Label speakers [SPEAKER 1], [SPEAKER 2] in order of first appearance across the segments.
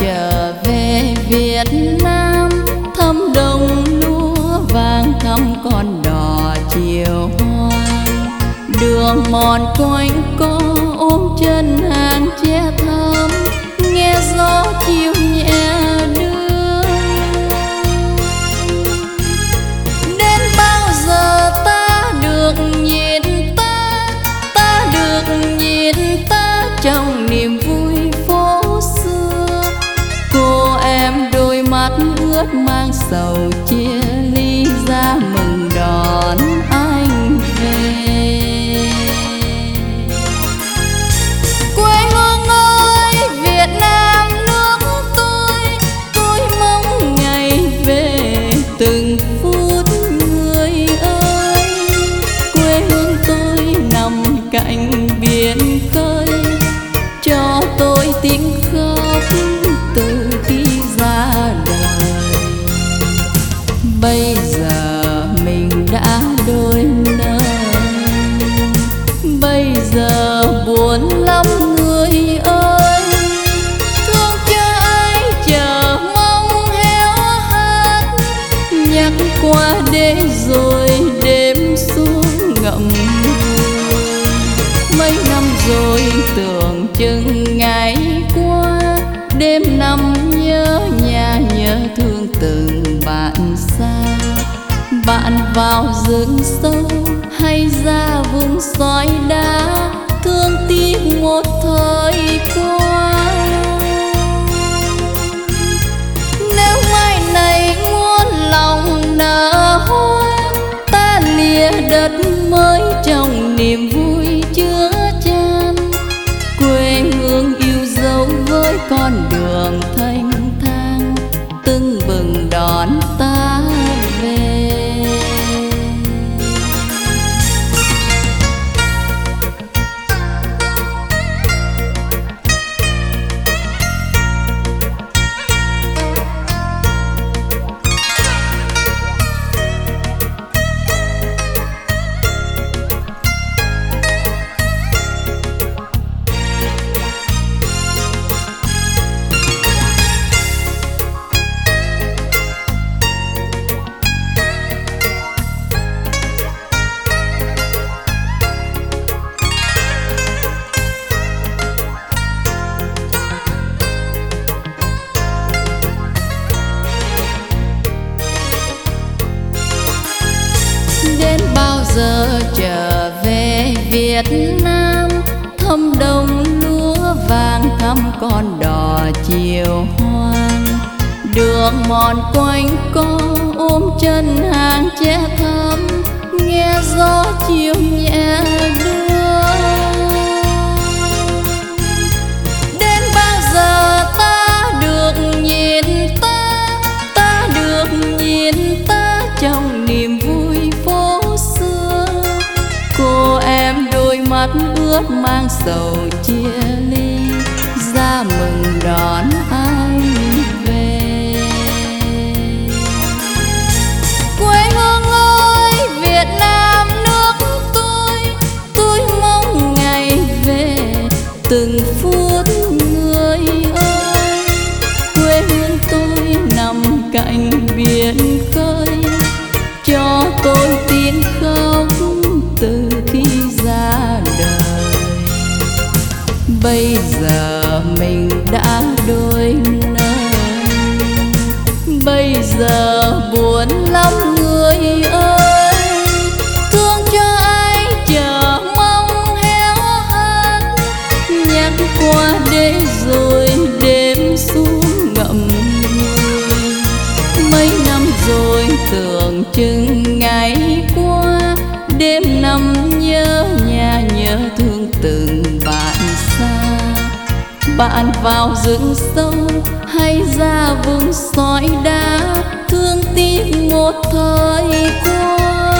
[SPEAKER 1] trở về Việt Nam, thăm đồng lúa vàng thăm con đò chiều hoang. Đường mòn quanh co ôm chân hàng che thắm, nghe gió chiều nhẹ đưa. Đến bao giờ ta được nhìn ta được nhìn ta trong niềm vui phố xưa. Cô em đôi mắt ướt mang sầu chia ly ra mừng đón anh về. Quê hương ơi Việt Nam nước tôi mong ngày về từng phút người ơi. Quê hương tôi nằm cạnh biển khơi, cho tôi tiếng khóc từ khi ra đời. Bây giờ mình đã đôi nơi, bây giờ buồn lắm người ơi. Thương cho ai chờ mong héo hắt, nhắc qua để rồi đêm xuống ngậm ngùi. Mấy năm rồi tưởng chừng ngày qua, đêm năm nhớ nhà nhớ thương từng bạn xa. Bạn vào rừng sâu hay ra vùng sỏi đá, thương tiếc một thời qua. Nếu mai này muôn lòng nở hoa, ta lìa đất mới trong niềm vui chứa chan. Quê hương yêu dấu với con đường thanh thang, tưng bừng đón ta về. Đến bao giờ trở về Việt Nam, thăm đồng lúa vàng thăm con đò chiều hoang. Đường mòn quanh co ôm chân hàng che thắm, nghe gió chiều nhẹ đưa. Đến bao giờ ta được nhìn ta được nhìn ta trong niềm vui phố xưa. Cô em đôi mắt ướt mang sầu chia ly, ra mừng đón anh về. Quê hương ơi Việt Nam nước tôi mong ngày về từng phút người ơi. Quê hương tôi nằm cạnh biển khơi, cho tôi tiếng khóc từ khi ra đời. Bây giờ mình đã đôi nơi, bây giờ buồn lắm người ơi. Thương cho ai chờ mong héo hắt, nhắc qua để rồi đêm xuống ngậm ngùi. Mấy năm rồi tưởng chừng ngày qua, đêm năm nhớ nhà nhớ thương từng bạn xa. Bạn vào rừng sâu hay ra vùng sỏi đá, thương tiếc một thời qua.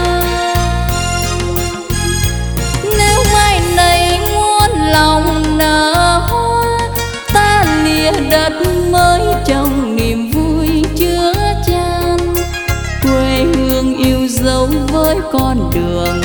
[SPEAKER 1] Nếu mai này muôn lòng nở hoa, ta lìa đất mới trong niềm vui chứa chan. Quê hương yêu dấu với con đường